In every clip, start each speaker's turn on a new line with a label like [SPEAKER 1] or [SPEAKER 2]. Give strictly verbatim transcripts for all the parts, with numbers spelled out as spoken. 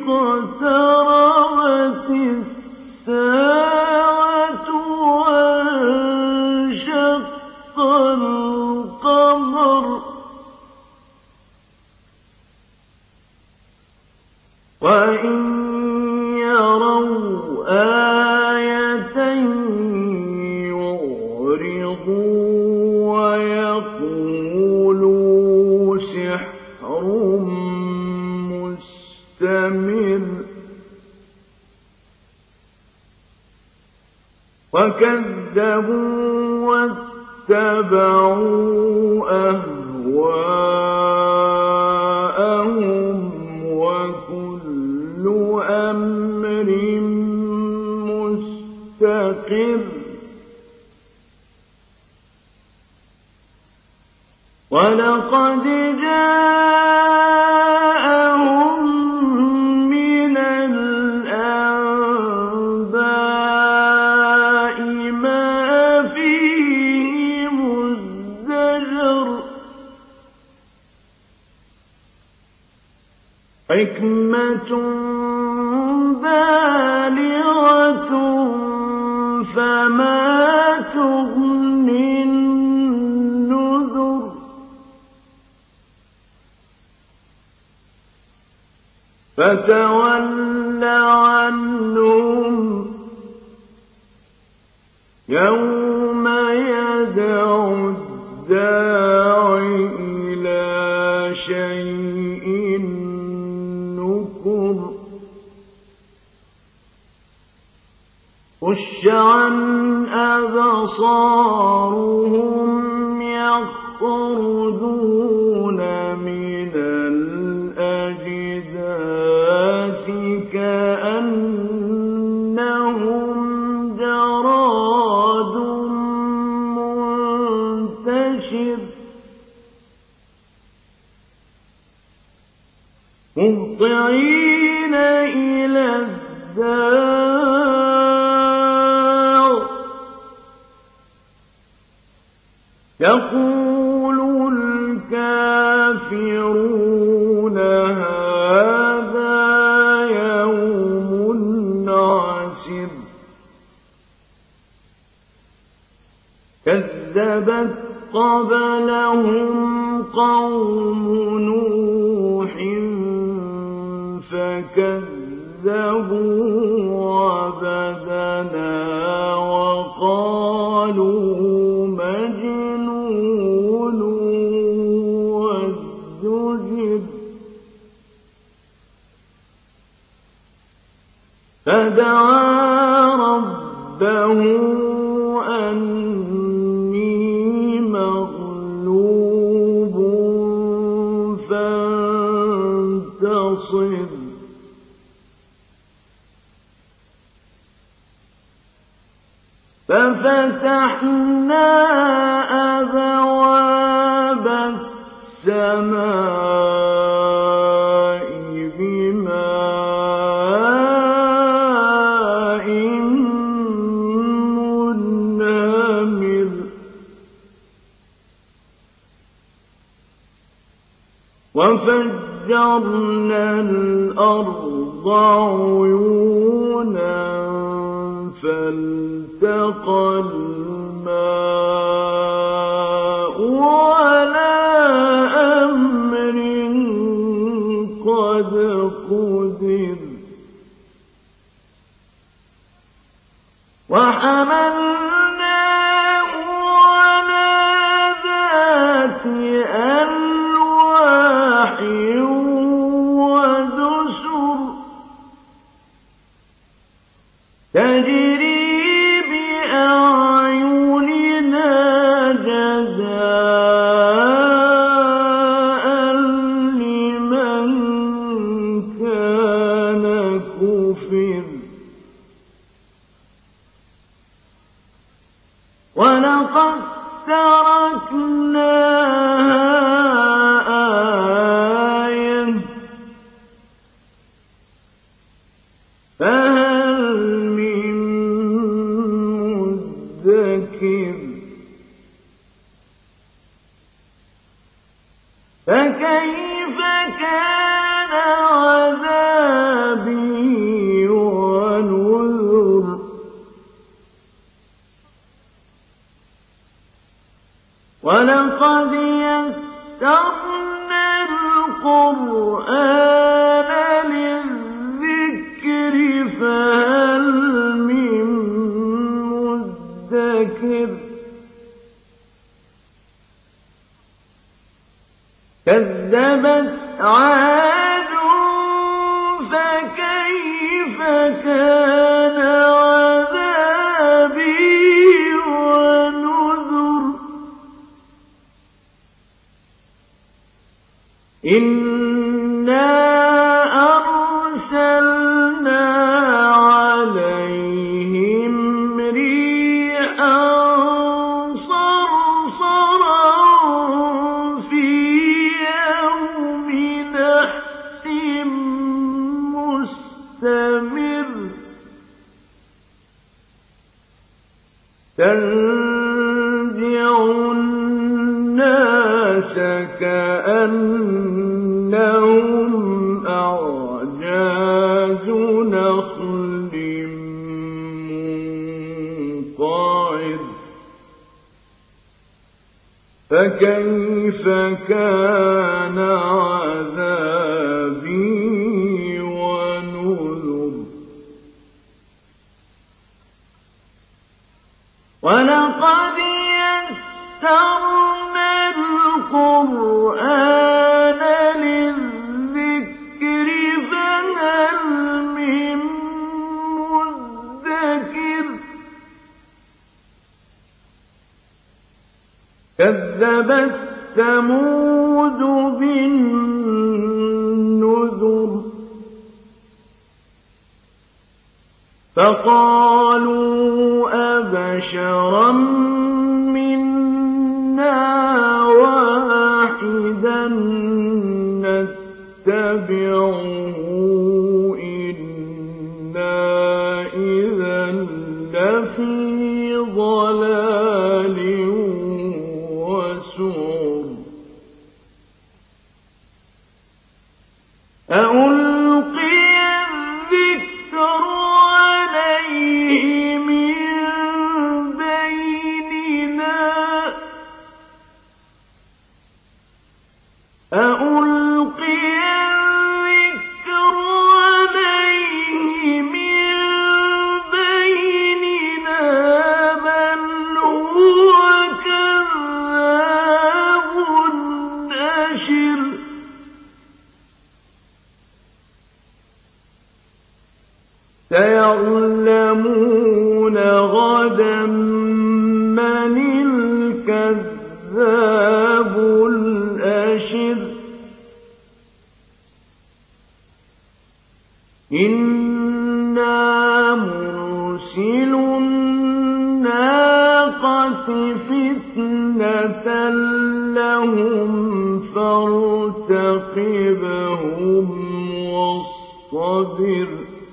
[SPEAKER 1] اقْتَرَبَتِ السَّاعَةُ وَانشَقَّ الْقَمَرُ وَإِن يَرَوْا آيَةً يُعْرِضُوا وَيَقُولُوا سِحْرٌ مُّسْتَمِرٌّ وَكَذَّبُوا وَاتَّبَعُوا أَهْوَاءَهُمْ وَكُلُّ أَمْرٍ مُّسْتَقِرٌّ وَلَقَدْ جَاءَهُم مِّنَ الْأَنبَاءِ مَا فِيهِ مُزْدَجَرٌ حِكْمَةٌ بَالِغَةٌ فَمَا تُغْنِ النُّذُرُ فَتَوَلَّ عَنْهُمْ يَوْمَ يَدْعُ الدَّاعِ إِلَىٰ شَيْءٍ نُّكُرٍ خُشَّعًا أَبْصَارُهُمْ يَخْرُجُونَ مِنَ الْأَجْدَاثِ كَأَنَّهُمْ جَرَادٌ مُّنتَشِرٌ مُهْطِعِينَ إِلَى الدَّاعِ يَقُولُ الْكَافِرُونَ هَٰذَا يَوْمٌ عَسِرٌ كَذَّبَتْ قَبْلَهُمْ قَوْمُ نُوحٍ فَكَذَّبُوا عَبْدَنَا وَقَالُوا مَجْنُونٌ وَازْدُجِرَ فَدَعَا رَبَّهُ أَنِّي مَغْلُوبٌ فَانتَصِرْ فَفَتَحْنَا أَبْوَابَ السَّمَاءِ بِمَاءٍ مُّنْهَمِرٍ وَفَجَّرْنَا الْأَرْضَ عُيُونًا فَالْتَقَى الْمَاءُ عَلَىٰ أَمْرٍ قَدْ قُدِرَ وَحَمَلْنَاهُ عَلَىٰ ذَاتِ أَلْوَاحٍ وَدُسُرٍ تَجْرِي بِأَعْيُنِنَا جَزَاءً لِّمَن كَانَ كُفِرَ وَلَقَد تَّرَكْنَاهَا آيَةً فَهَلْ مِن مُّدَّكِرٍ فَكَيْفَ كَانَ عَذَابِي وَلَقَدْ يَسَّرْنَا الْقُرْآنَ لِلذِّكْرِ فَهَلْ مِن مُّدَّكِرٍ كَذَّبَتْ عَادٌ فَكَيْفَ كَانَ عَذَابِي وَنُذُرِ إِنَّا أَرْسَلْنَا عَلَيْهِمْ رِيحًا صَرْصَرًا فِي يَوْمِ نَحْسٍ مُّسْتَمِرٍّ تَنزِعُ النَّاسَ كَأَنَّهُمْ أَعْجَازُ نَخْلٍ مُّنقَعِرٍ فَكَيْفَ كَانَ عَذَابِي وَنُذُرِ وَلَقَدْ يَسَّرْنَا الْقُرْآنَ لِلذِّكْرِ فَهَلْ مِن مُّدَّكِرٍ كَذَّبَتْ ثَمُودُ بِالنُّذُرِ فَقَالُوا أَبَشَرًا مِّنَّا وَاحِدًا نَّتَّبِعُهُ إِنَّا إِذًا لَّفِي ضَلَالٍ وَسُعُرٍ أَأُلْقِيَ الذِّكْرُ عَلَيْهِ مِن بَيْنِنَا أَأُلْقِيَ الذِّكْرُ عَلَيْهِ مِن بَيْنِنَا بَلْ هُوَ كَذَّابٌ أَشِرٌ سَيَعْلَمُونَ غَدًا مَّنِ الْكَذَّابُ الْأَشِرُ إِنَّا مُرْسِلُو النَّاقَةِ فِتْنَةً لَّهُمْ فَارْتَقِبْهُمْ وَاصْطَبِرْ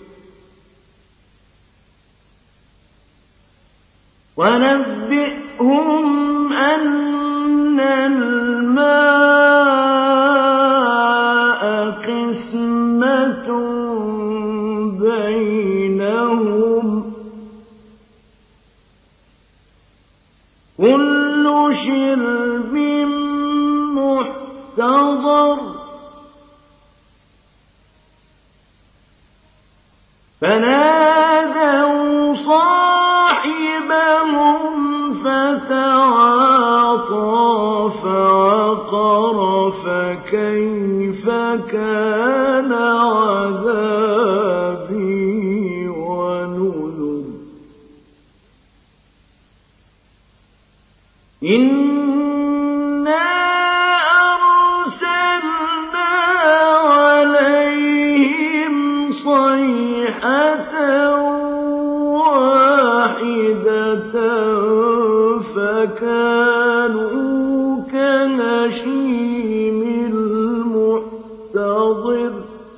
[SPEAKER 1] وَنَبِّئْهُمْ أَنَّ الْمَاءَ قِسْمَةٌ بَيْنَهُمْ كُلُّ شِرْبٍ مُّحْتَضَرٌ فَنَادَوْا صَاحِبَهُمْ فَتَعَاطَىٰ فَعَقَرَ فَكَيْفَ كَانَ عَذَابِي وَنُذُرِ إِنَّا أَرْسَلْنَا عَلَيْهِمْ صَيْحَةً وَاحِدَةً فَكَانُوا كَنَشِيمِ الْمُحْتَظِرِ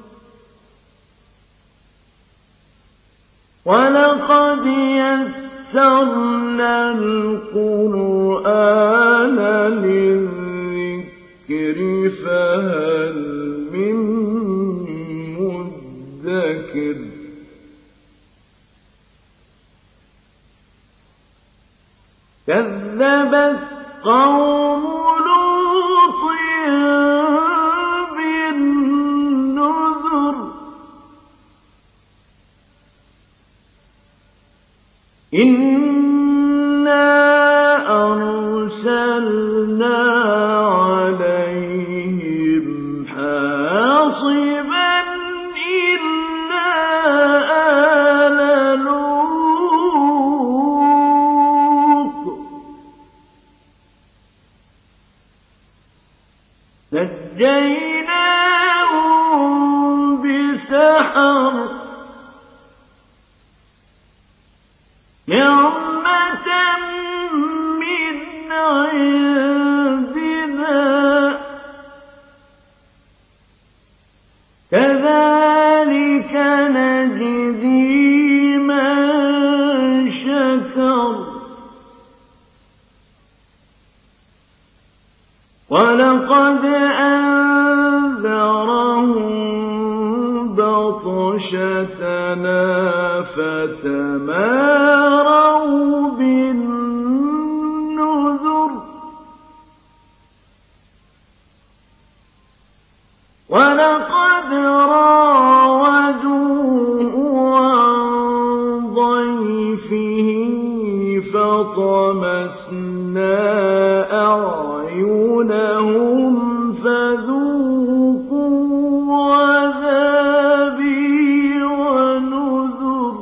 [SPEAKER 1] وَلَقَدْ يَسَّرْنَا الْقُرْآنَ لِلذِّكْرِ فَهَلْ مِن مُّدَّكِرٍ كَذَّبَتْ قوم لوط بالنذر إنا أرسلنا عليهم حاصبا إلا آل لوط نجيناهم بسحر نعمة من عندنا كذلك نجزي من شكر ولقد أنذرهم بطشتنا فتماروا بالنذر ولقد راودوه عن ضيفه فطمسنا أعينهم فذوقوا عذابي ونذر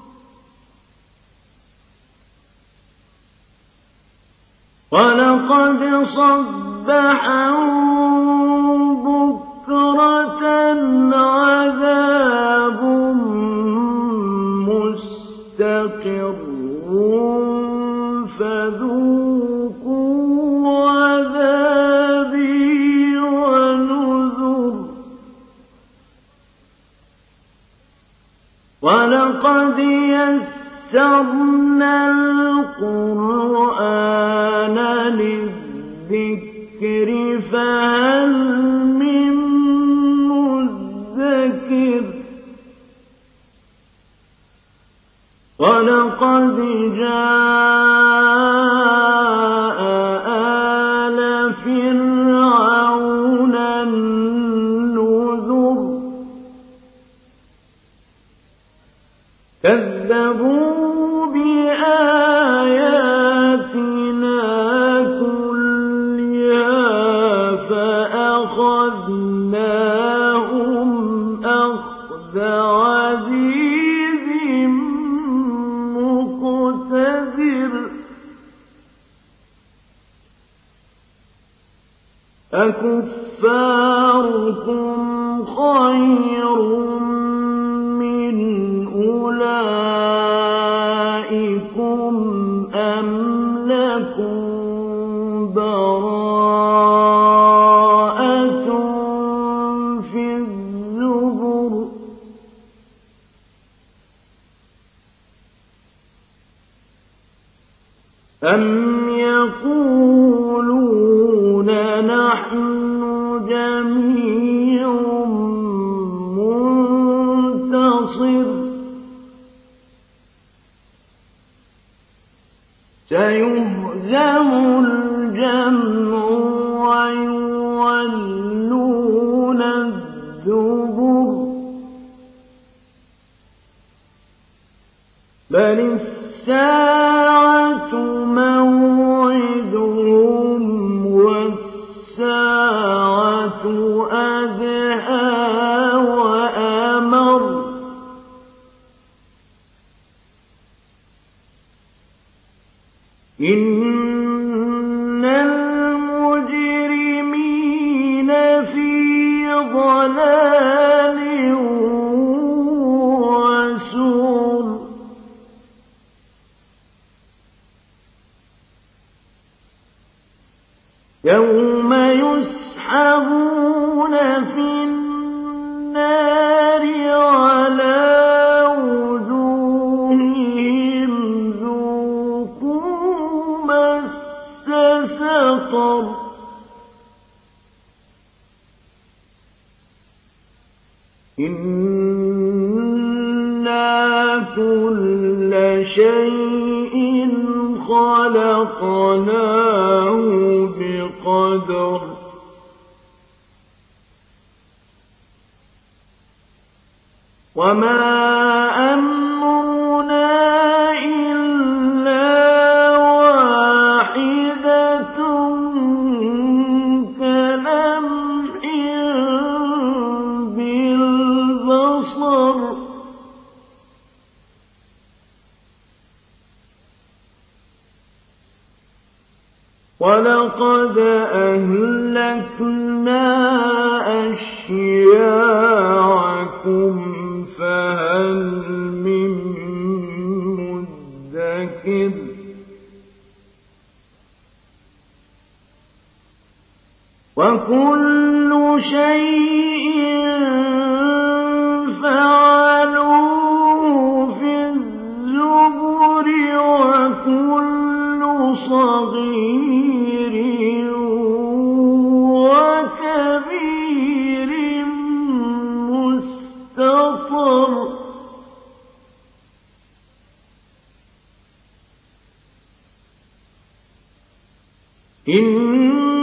[SPEAKER 1] ولقد صبحهم بكرة عذاب مستقر فذوقوا عذابي ونذر ولقد يسرنا القرآن للذكر فهل من مدكر ولقد جاء آل فرعون النذر كذبوا بآياتنا كلها فأخذناهم أخذ عزيز مقتدر أكفاركم خير من أولئكم أم لكم براءة في الزبر أم يقولون نحن جميع منتصر سيهزم الجمع ويولون الدبر بل الساعة موعدهم والساعة أدهى وأمر إن المجرمين في ضلال وسعر يوم يسحبون في النار على وجوههم ذوقوا مس سقر إنا كل شيء خلقناه خلقناه بقدر وما أمرنا إلا واحدة كلمح بالبصر ولقد أهلكنا أشياعكم فهل من مدكر وكل شيء فعلوه في الزبر وكل صغير وكبير مستطر إن